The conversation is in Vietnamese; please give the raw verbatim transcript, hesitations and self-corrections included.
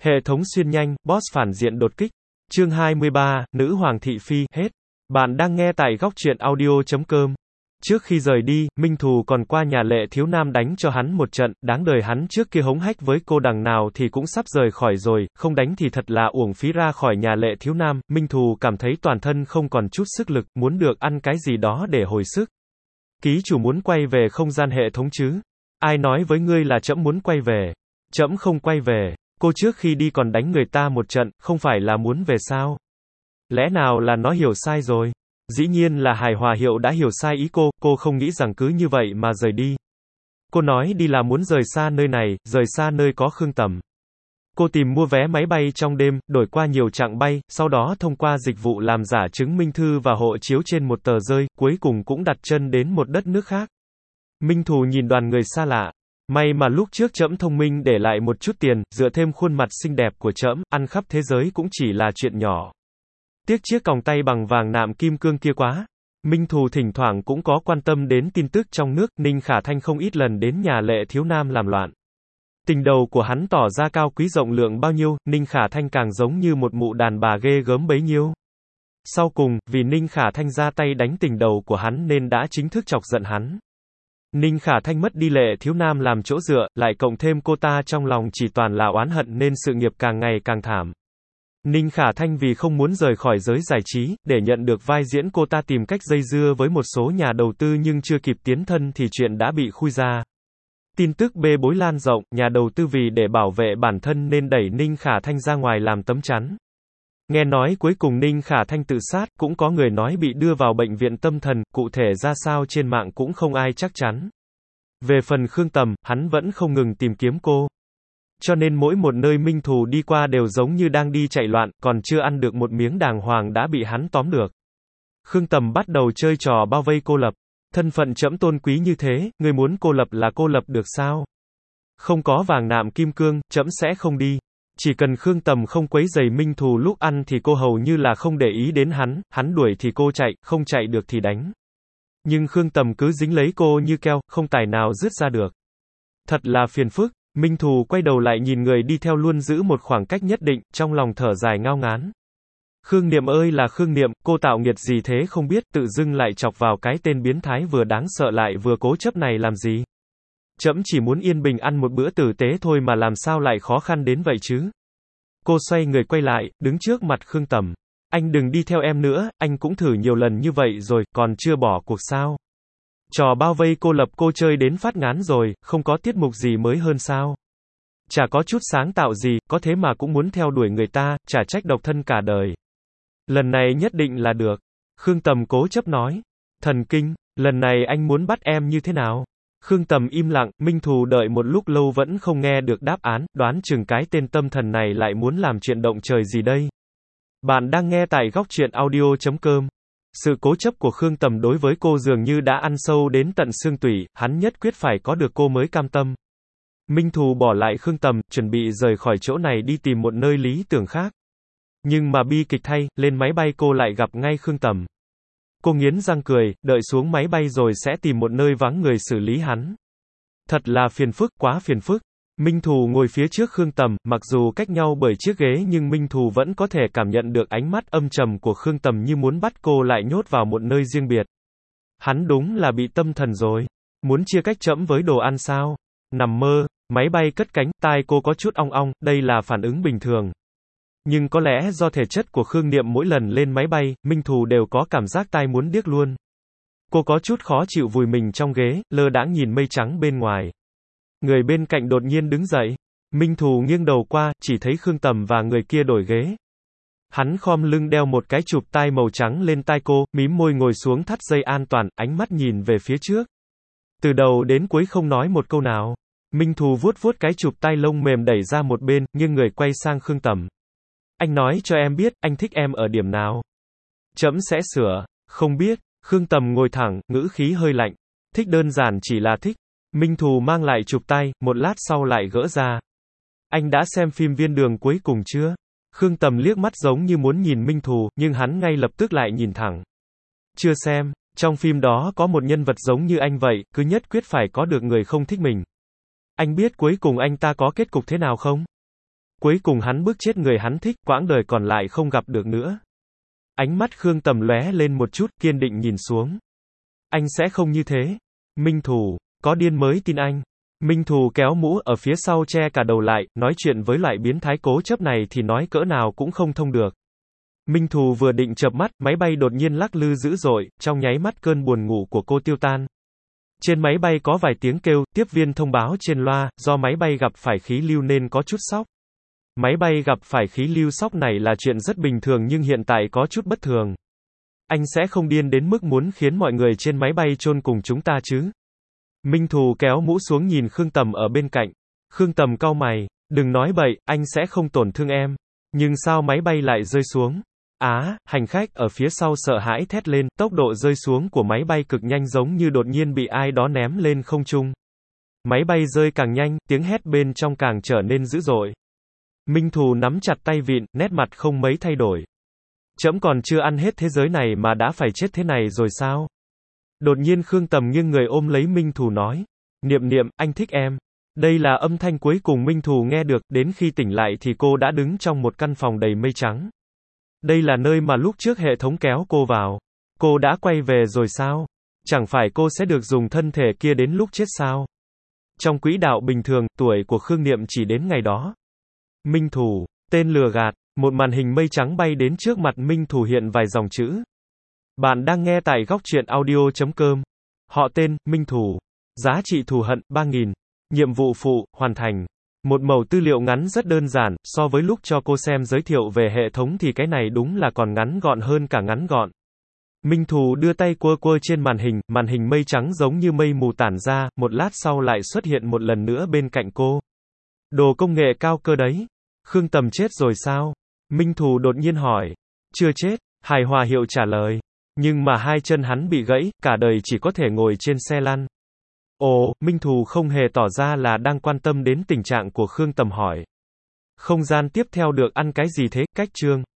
Hệ thống xuyên nhanh, boss phản diện đột kích. Chương hai mươi ba, Nữ hoàng thị phi, hết. Bạn đang nghe tại góc truyện audio chấm com. Trước khi rời đi, Minh Thù còn qua nhà Lệ Thiếu Nam đánh cho hắn một trận, đáng đời hắn trước kia hống hách với cô đằng nào thì cũng sắp rời khỏi rồi, không đánh thì thật là uổng phí ra khỏi nhà Lệ Thiếu Nam. Minh Thù cảm thấy toàn thân không còn chút sức lực, muốn được ăn cái gì đó để hồi sức. Ký chủ muốn quay về không gian hệ thống chứ? Ai nói với ngươi là trẫm muốn quay về? Trẫm không quay về. Cô trước khi đi còn đánh người ta một trận, không phải là muốn về sao? Lẽ nào là nó hiểu sai rồi? Dĩ nhiên là Hải Hòa Hiệu đã hiểu sai ý cô, cô không nghĩ rằng cứ như vậy mà rời đi. Cô nói đi là muốn rời xa nơi này, rời xa nơi có Khương Tầm. Cô tìm mua vé máy bay trong đêm, đổi qua nhiều chặng bay, sau đó thông qua dịch vụ làm giả chứng minh thư và hộ chiếu trên một tờ rơi, cuối cùng cũng đặt chân đến một đất nước khác. Minh Thù nhìn đoàn người xa lạ. May mà lúc trước trẫm thông minh để lại một chút tiền, dựa thêm khuôn mặt xinh đẹp của trẫm, ăn khắp thế giới cũng chỉ là chuyện nhỏ. Tiếc chiếc còng tay bằng vàng nạm kim cương kia quá. Minh Thù thỉnh thoảng cũng có quan tâm đến tin tức trong nước, Ninh Khả Thanh không ít lần đến nhà Lệ Thiếu Nam làm loạn. Tình đầu của hắn tỏ ra cao quý rộng lượng bao nhiêu, Ninh Khả Thanh càng giống như một mụ đàn bà ghê gớm bấy nhiêu. Sau cùng, vì Ninh Khả Thanh ra tay đánh tình đầu của hắn nên đã chính thức chọc giận hắn. Ninh Khả Thanh mất đi Lệ Thiếu Nam làm chỗ dựa, lại cộng thêm cô ta trong lòng chỉ toàn là oán hận nên sự nghiệp càng ngày càng thảm. Ninh Khả Thanh vì không muốn rời khỏi giới giải trí, để nhận được vai diễn cô ta tìm cách dây dưa với một số nhà đầu tư nhưng chưa kịp tiến thân thì chuyện đã bị khui ra. Tin tức bê bối lan rộng, nhà đầu tư vì để bảo vệ bản thân nên đẩy Ninh Khả Thanh ra ngoài làm tấm chắn. Nghe nói cuối cùng Ninh Khả Thanh tự sát, cũng có người nói bị đưa vào bệnh viện tâm thần, cụ thể ra sao trên mạng cũng không ai chắc chắn. Về phần Khương Tầm, hắn vẫn không ngừng tìm kiếm cô. Cho nên mỗi một nơi Minh Thù đi qua đều giống như đang đi chạy loạn, còn chưa ăn được một miếng đàng hoàng đã bị hắn tóm được. Khương Tầm bắt đầu chơi trò bao vây cô lập. Thân phận trẫm tôn quý như thế, ngươi muốn cô lập là cô lập được sao? Không có vàng nạm kim cương, trẫm sẽ không đi. Chỉ cần Khương Tầm không quấy rầy Minh Thù lúc ăn thì cô hầu như là không để ý đến hắn, hắn đuổi thì cô chạy, không chạy được thì đánh. Nhưng Khương Tầm cứ dính lấy cô như keo, không tài nào dứt ra được. Thật là phiền phức. Minh Thù quay đầu lại nhìn người đi theo luôn giữ một khoảng cách nhất định, trong lòng thở dài ngao ngán. Khương Niệm ơi là Khương Niệm, cô tạo nghiệt gì thế không biết, tự dưng lại chọc vào cái tên biến thái vừa đáng sợ lại vừa cố chấp này làm gì? Trẫm chỉ muốn yên bình ăn một bữa tử tế thôi mà làm sao lại khó khăn đến vậy chứ? Cô xoay người quay lại, đứng trước mặt Khương Tầm. Anh đừng đi theo em nữa, anh cũng thử nhiều lần như vậy rồi, còn chưa bỏ cuộc sao? Trò bao vây cô lập cô chơi đến phát ngán rồi, không có tiết mục gì mới hơn sao? Chả có chút sáng tạo gì, có thế mà cũng muốn theo đuổi người ta, chả trách độc thân cả đời. Lần này nhất định là được. Khương Tầm cố chấp nói. Thần kinh, lần này anh muốn bắt em như thế nào? Khương Tầm im lặng, Minh Thù đợi một lúc lâu vẫn không nghe được đáp án, đoán chừng cái tên tâm thần này lại muốn làm chuyện động trời gì đây. Bạn đang nghe tại góc truyện audio chấm com. Sự cố chấp của Khương Tầm đối với cô dường như đã ăn sâu đến tận xương tủy, hắn nhất quyết phải có được cô mới cam tâm. Minh Thù bỏ lại Khương Tầm, chuẩn bị rời khỏi chỗ này đi tìm một nơi lý tưởng khác. Nhưng mà bi kịch thay, lên máy bay cô lại gặp ngay Khương Tầm. Cô nghiến răng cười, đợi xuống máy bay rồi sẽ tìm một nơi vắng người xử lý hắn. Thật là phiền phức, quá phiền phức. Minh Thù ngồi phía trước Khương Tầm, mặc dù cách nhau bởi chiếc ghế nhưng Minh Thù vẫn có thể cảm nhận được ánh mắt âm trầm của Khương Tầm như muốn bắt cô lại nhốt vào một nơi riêng biệt. Hắn đúng là bị tâm thần rồi. Muốn chia cách trẫm với đồ ăn sao? Nằm mơ. Máy bay cất cánh, tai cô có chút ong ong, đây là phản ứng bình thường. Nhưng có lẽ do thể chất của Khương Niệm mỗi lần lên máy bay, Minh Thù đều có cảm giác tai muốn điếc luôn. Cô có chút khó chịu vùi mình trong ghế, lơ đãng nhìn mây trắng bên ngoài. Người bên cạnh đột nhiên đứng dậy. Minh Thù nghiêng đầu qua, chỉ thấy Khương Tầm và người kia đổi ghế. Hắn khom lưng đeo một cái chụp tai màu trắng lên tai cô, mím môi ngồi xuống thắt dây an toàn, ánh mắt nhìn về phía trước. Từ đầu đến cuối không nói một câu nào. Minh Thù vuốt vuốt cái chụp tai lông mềm đẩy ra một bên, nhưng người quay sang Khương Tầm. Anh nói cho em biết, anh thích em ở điểm nào? Trẫm sẽ sửa. Không biết. Khương Tầm ngồi thẳng, ngữ khí hơi lạnh. Thích đơn giản chỉ là thích. Minh Thù mang lại chụp tay, một lát sau lại gỡ ra. Anh đã xem phim Viên Đường cuối cùng chưa? Khương Tầm liếc mắt giống như muốn nhìn Minh Thù, nhưng hắn ngay lập tức lại nhìn thẳng. Chưa xem. Trong phim đó có một nhân vật giống như anh vậy, cứ nhất quyết phải có được người không thích mình. Anh biết cuối cùng anh ta có kết cục thế nào không? Cuối cùng hắn bức chết người hắn thích, quãng đời còn lại không gặp được nữa. Ánh mắt Khương Tầm lóe lên một chút, kiên định nhìn xuống. Anh sẽ không như thế. Minh Thù, có điên mới tin anh. Minh Thù kéo mũ ở phía sau che cả đầu lại, nói chuyện với loại biến thái cố chấp này thì nói cỡ nào cũng không thông được. Minh Thù vừa định chợp mắt, máy bay đột nhiên lắc lư dữ dội, trong nháy mắt cơn buồn ngủ của cô tiêu tan. Trên máy bay có vài tiếng kêu, tiếp viên thông báo trên loa, do máy bay gặp phải khí lưu nên có chút sóc. Máy bay gặp phải khí lưu sóc này là chuyện rất bình thường nhưng hiện tại có chút bất thường. Anh sẽ không điên đến mức muốn khiến mọi người trên máy bay chôn cùng chúng ta chứ? Minh Thù kéo mũ xuống nhìn Khương Tầm ở bên cạnh. Khương Tầm cau mày, đừng nói bậy, anh sẽ không tổn thương em. Nhưng sao máy bay lại rơi xuống? Á, hành khách ở phía sau sợ hãi thét lên, tốc độ rơi xuống của máy bay cực nhanh giống như đột nhiên bị ai đó ném lên không trung. Máy bay rơi càng nhanh, tiếng hét bên trong càng trở nên dữ dội. Minh Thù nắm chặt tay vịn, nét mặt không mấy thay đổi. Trẫm còn chưa ăn hết thế giới này mà đã phải chết thế này rồi sao? Đột nhiên Khương Tầm nghiêng người ôm lấy Minh Thù nói. Niệm niệm, anh thích em. Đây là âm thanh cuối cùng Minh Thù nghe được, đến khi tỉnh lại thì cô đã đứng trong một căn phòng đầy mây trắng. Đây là nơi mà lúc trước hệ thống kéo cô vào. Cô đã quay về rồi sao? Chẳng phải cô sẽ được dùng thân thể kia đến lúc chết sao? Trong quỹ đạo bình thường, tuổi của Khương Niệm chỉ đến ngày đó. Minh Thù, tên lừa gạt, một màn hình mây trắng bay đến trước mặt Minh Thù hiện vài dòng chữ. Bạn đang nghe tại góc truyện audio chấm com. Họ tên, Minh Thù. Giá trị thù hận, ba nghìn. Nhiệm vụ phụ, hoàn thành. Một mẩu tư liệu ngắn rất đơn giản, so với lúc cho cô xem giới thiệu về hệ thống thì cái này đúng là còn ngắn gọn hơn cả ngắn gọn. Minh Thù đưa tay quơ quơ trên màn hình, màn hình mây trắng giống như mây mù tản ra, một lát sau lại xuất hiện một lần nữa bên cạnh cô. Đồ công nghệ cao cơ đấy. Khương Tầm chết rồi sao? Minh Thù đột nhiên hỏi. Chưa chết, Hài Hòa Hiệu trả lời. Nhưng mà hai chân hắn bị gãy, cả đời chỉ có thể ngồi trên xe lăn. Ồ, Minh Thù không hề tỏ ra là đang quan tâm đến tình trạng của Khương Tầm hỏi. Không gian tiếp theo được ăn cái gì thế, cách chương.